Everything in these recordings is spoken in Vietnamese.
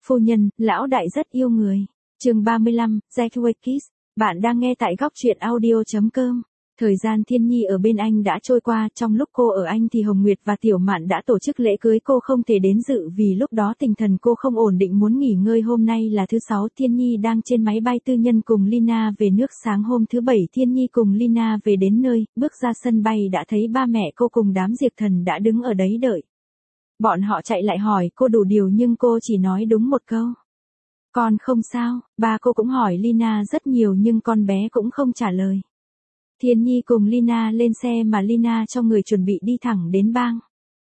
Phu nhân, lão đại rất yêu người. Chương 35, Gateway Kiss. Bạn đang nghe tại góc truyện audio.com. Thời gian Thiên Nhi ở bên anh đã trôi qua, trong lúc cô ở Anh thì Hồng Nguyệt và Tiểu Mạn đã tổ chức lễ cưới, cô không thể đến dự vì lúc đó tinh thần cô không ổn định muốn nghỉ ngơi. Hôm nay là thứ 6, Thiên Nhi đang trên máy bay tư nhân cùng Lina về nước. Sáng hôm thứ 7 Thiên Nhi cùng Lina về đến nơi, bước ra sân bay đã thấy ba mẹ cô cùng đám Diệp Thần đã đứng ở đấy đợi. Bọn họ chạy lại hỏi cô đủ điều nhưng cô chỉ nói đúng một câu. Con không sao. Ba cô cũng hỏi Lina rất nhiều nhưng con bé cũng không trả lời. Thiên Nhi cùng Lina lên xe mà Lina cho người chuẩn bị đi thẳng đến bang.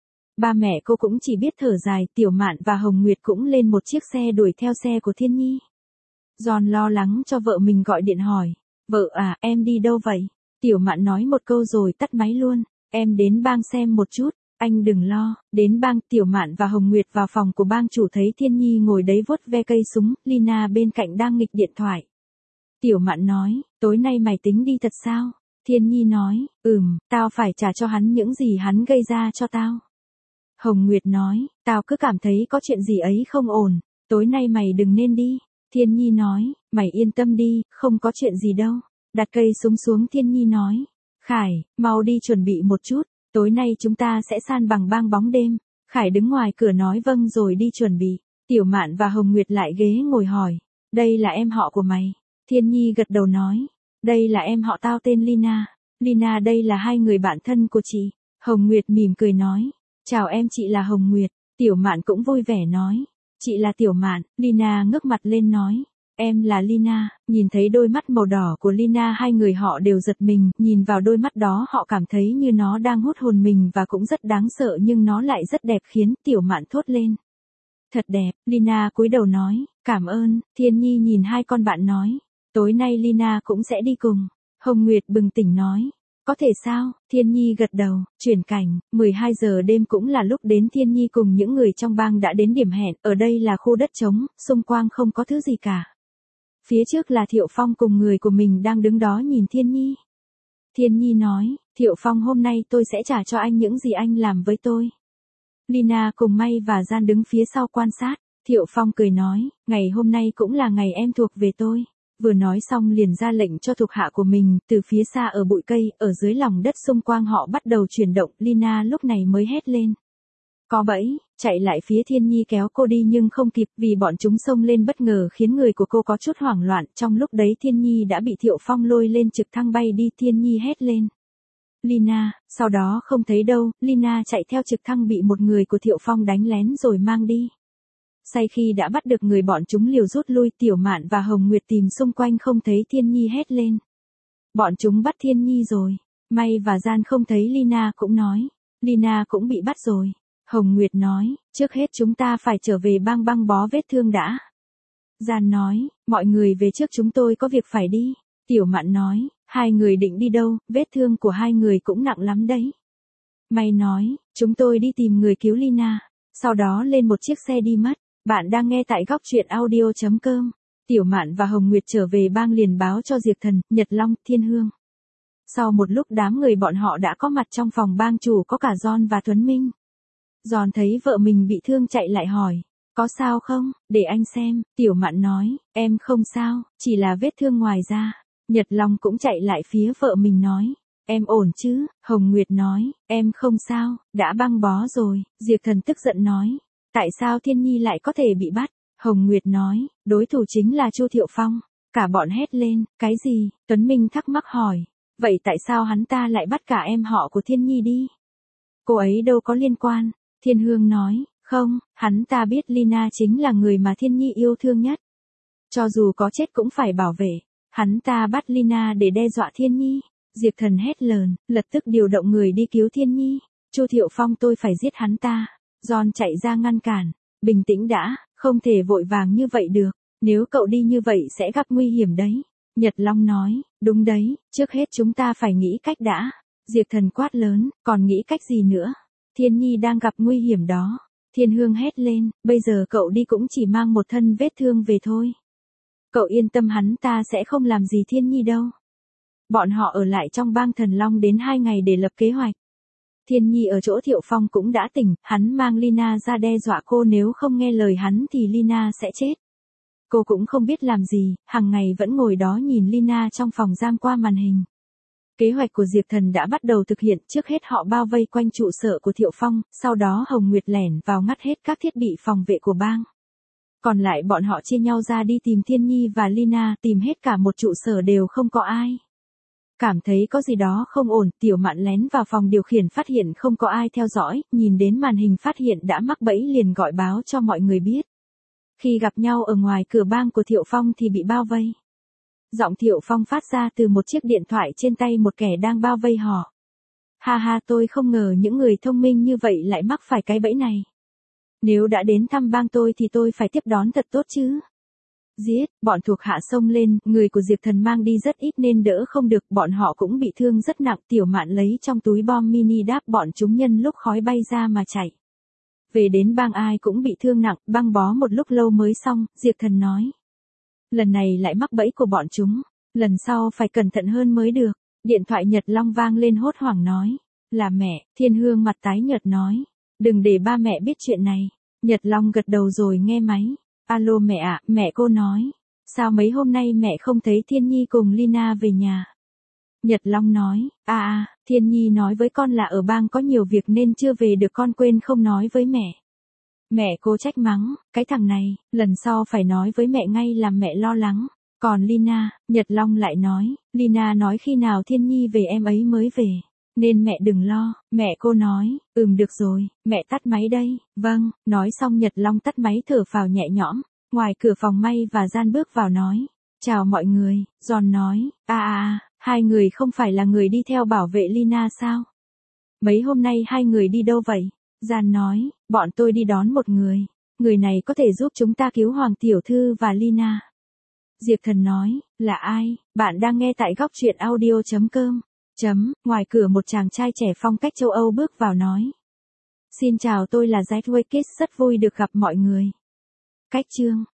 Ba mẹ cô cũng chỉ biết thở dài, Tiểu Mạn và Hồng Nguyệt cũng lên một chiếc xe đuổi theo xe của Thiên Nhi. John lo lắng cho vợ mình gọi điện hỏi. Vợ à, em đi đâu vậy? Tiểu Mạn nói một câu rồi tắt máy luôn. Em đến bang xem một chút. Anh đừng lo. Đến bang, Tiểu Mạn và Hồng Nguyệt vào phòng của bang chủ thấy Thiên Nhi ngồi đấy vuốt ve cây súng, Lina bên cạnh đang nghịch điện thoại. Tiểu Mạn nói, tối nay mày tính đi thật sao? Thiên Nhi nói, tao phải trả cho hắn những gì hắn gây ra cho tao. Hồng Nguyệt nói, tao cứ cảm thấy có chuyện gì ấy không ổn, tối nay mày đừng nên đi. Thiên Nhi nói, mày yên tâm đi, không có chuyện gì đâu. Đặt cây súng xuống, Thiên Nhi nói, Khải, mau đi chuẩn bị một chút, tối nay chúng ta sẽ san bằng bang bóng đêm. Khải đứng ngoài cửa nói vâng rồi đi chuẩn bị. Tiểu Mạn và Hồng Nguyệt lại ghế ngồi hỏi, đây là em họ của mày? Thiên Nhi gật đầu nói, đây là em họ tao tên Lina. Lina đây là hai người bạn thân của chị. Hồng Nguyệt mỉm cười nói, chào em, chị là Hồng Nguyệt. Tiểu Mạn cũng vui vẻ nói, chị là Tiểu Mạn. Lina ngước mặt lên nói, em là Lina. Nhìn thấy đôi mắt màu đỏ của Lina hai người họ đều giật mình, nhìn vào đôi mắt đó họ cảm thấy như nó đang hút hồn mình và cũng rất đáng sợ nhưng nó lại rất đẹp khiến Tiểu Mạn thốt lên. Thật đẹp. Lina cúi đầu nói, cảm ơn. Thiên Nhi nhìn hai con bạn nói, tối nay Lina cũng sẽ đi cùng. Hồng Nguyệt bừng tỉnh nói, có thể sao? Thiên Nhi gật đầu. Chuyển cảnh, 12 giờ đêm cũng là lúc đến. Thiên Nhi cùng những người trong bang đã đến điểm hẹn, ở đây là khu đất trống, xung quanh không có thứ gì cả. Phía trước là Thiệu Phong cùng người của mình đang đứng đó nhìn Thiên Nhi. Thiên Nhi nói, Thiệu Phong hôm nay tôi sẽ trả cho anh những gì anh làm với tôi. Lina cùng May và Gian đứng phía sau quan sát. Thiệu Phong cười nói, ngày hôm nay cũng là ngày em thuộc về tôi. Vừa nói xong liền ra lệnh cho thuộc hạ của mình, từ phía xa ở bụi cây, ở dưới lòng đất xung quanh họ bắt đầu chuyển động. Lina lúc này mới hét lên. Có bẫy, chạy lại phía Thiên Nhi kéo cô đi nhưng không kịp vì bọn chúng xông lên bất ngờ khiến người của cô có chút hoảng loạn. Trong lúc đấy Thiên Nhi đã bị Thiệu Phong lôi lên trực thăng bay đi. Thiên Nhi hét lên. Lina, sau đó không thấy đâu, Lina chạy theo trực thăng bị một người của Thiệu Phong đánh lén rồi mang đi. Sau khi đã bắt được người bọn chúng liều rút lui. Tiểu Mạn và Hồng Nguyệt tìm xung quanh không thấy Thiên Nhi hét lên. Bọn chúng bắt Thiên Nhi rồi. May và Gian không thấy Lina cũng nói. Lina cũng bị bắt rồi. Hồng Nguyệt nói, trước hết chúng ta phải trở về bang băng bó vết thương đã. Gian nói, mọi người về trước, chúng tôi có việc phải đi. Tiểu Mạn nói, hai người định đi đâu? Vết thương của hai người cũng nặng lắm đấy. May nói, chúng tôi đi tìm người cứu Lina, sau đó lên một chiếc xe đi mất. Bạn đang nghe tại góc truyện audio.com. Tiểu Mạn và Hồng Nguyệt trở về bang liền báo cho Diệp Thần, Nhật Long, Thiên Hương. Sau một lúc đám người bọn họ đã có mặt trong phòng bang chủ, có cả John và Tuấn Minh. John thấy vợ mình bị thương chạy lại hỏi, có sao không, để anh xem. Tiểu Mạn nói, em không sao, chỉ là vết thương ngoài da. Nhật Long cũng chạy lại phía vợ mình nói, em ổn chứ? Hồng Nguyệt nói, em không sao, đã băng bó rồi. Diệp Thần tức giận nói, tại sao Thiên Nhi lại có thể bị bắt? Hồng Nguyệt nói, đối thủ chính là Chu Thiệu Phong. Cả bọn hét lên, cái gì? Tuấn Minh thắc mắc hỏi, vậy tại sao hắn ta lại bắt cả em họ của Thiên Nhi đi? Cô ấy đâu có liên quan. Thiên Hương nói, không, hắn ta biết Lina chính là người mà Thiên Nhi yêu thương nhất. Cho dù có chết cũng phải bảo vệ. Hắn ta bắt Lina để đe dọa Thiên Nhi. Diệp Thần hét lớn, lập tức điều động người đi cứu Thiên Nhi. Chu Thiệu Phong, tôi phải giết hắn ta. John chạy ra ngăn cản. Bình tĩnh đã, không thể vội vàng như vậy được. Nếu cậu đi như vậy sẽ gặp nguy hiểm đấy. Nhật Long nói, đúng đấy, trước hết chúng ta phải nghĩ cách đã. Diệp Thần quát lớn, còn nghĩ cách gì nữa? Thiên Nhi đang gặp nguy hiểm đó. Thiên Hương hét lên, bây giờ cậu đi cũng chỉ mang một thân vết thương về thôi. Cậu yên tâm, hắn ta sẽ không làm gì Thiên Nhi đâu. Bọn họ ở lại trong bang Thần Long đến 2 ngày để lập kế hoạch. Thiên Nhi ở chỗ Thiệu Phong cũng đã tỉnh, hắn mang Lina ra đe dọa cô nếu không nghe lời hắn thì Lina sẽ chết. Cô cũng không biết làm gì, hàng ngày vẫn ngồi đó nhìn Lina trong phòng giam qua màn hình. Kế hoạch của Diệp Thần đã bắt đầu thực hiện, trước hết họ bao vây quanh trụ sở của Thiệu Phong, sau đó Hồng Nguyệt lẻn vào ngắt hết các thiết bị phòng vệ của bang. Còn lại bọn họ chia nhau ra đi tìm Thiên Nhi và Lina, tìm hết cả một trụ sở đều không có ai. Cảm thấy có gì đó không ổn, Tiểu Mạn lén vào phòng điều khiển phát hiện không có ai theo dõi, nhìn đến màn hình phát hiện đã mắc bẫy liền gọi báo cho mọi người biết. Khi gặp nhau ở ngoài cửa bang của Thiệu Phong thì bị bao vây. Giọng Thiệu Phong phát ra từ một chiếc điện thoại trên tay một kẻ đang bao vây họ. Ha ha, tôi không ngờ những người thông minh như vậy lại mắc phải cái bẫy này. Nếu đã đến thăm bang tôi thì tôi phải tiếp đón thật tốt chứ. Giết, bọn thuộc hạ xông lên, người của Diệp Thần mang đi rất ít nên đỡ không được, bọn họ cũng bị thương rất nặng. Tiểu Mạn lấy trong túi bom mini đáp bọn chúng nhân lúc khói bay ra mà chạy. Về đến bang ai cũng bị thương nặng, băng bó một lúc lâu mới xong, Diệp Thần nói. Lần này lại mắc bẫy của bọn chúng, lần sau phải cẩn thận hơn mới được. Điện thoại Nhật Long vang lên hốt hoảng nói. Là mẹ, Thiên Hương mặt tái nhợt nói. Đừng để ba mẹ biết chuyện này. Nhật Long gật đầu rồi nghe máy. Alo mẹ ạ, mẹ cô nói. Sao mấy hôm nay mẹ không thấy Thiên Nhi cùng Lina về nhà? Nhật Long nói, Thiên Nhi nói với con là ở bang có nhiều việc nên chưa về được, con quên không nói với mẹ. Mẹ cô trách mắng, cái thằng này, lần sau phải nói với mẹ ngay làm mẹ lo lắng. Còn Lina, Nhật Long lại nói, Lina nói khi nào Thiên Nhi về em ấy mới về. Nên mẹ đừng lo, mẹ cô nói, được rồi, mẹ tắt máy đây, vâng, nói xong Nhật Long tắt máy thở phào nhẹ nhõm, ngoài cửa phòng may và Gian bước vào nói, chào mọi người, Giòn nói, hai người không phải là người đi theo bảo vệ Lina sao? Mấy hôm nay hai người đi đâu vậy? Gian nói, bọn tôi đi đón một người này có thể giúp chúng ta cứu Hoàng Tiểu Thư và Lina. Diệp Thần nói, là ai? Bạn đang nghe tại góc truyện audio.com. Ngoài cửa một chàng trai trẻ phong cách châu Âu bước vào nói. Xin chào, tôi là Zedway Kids, rất vui được gặp mọi người. Cách chương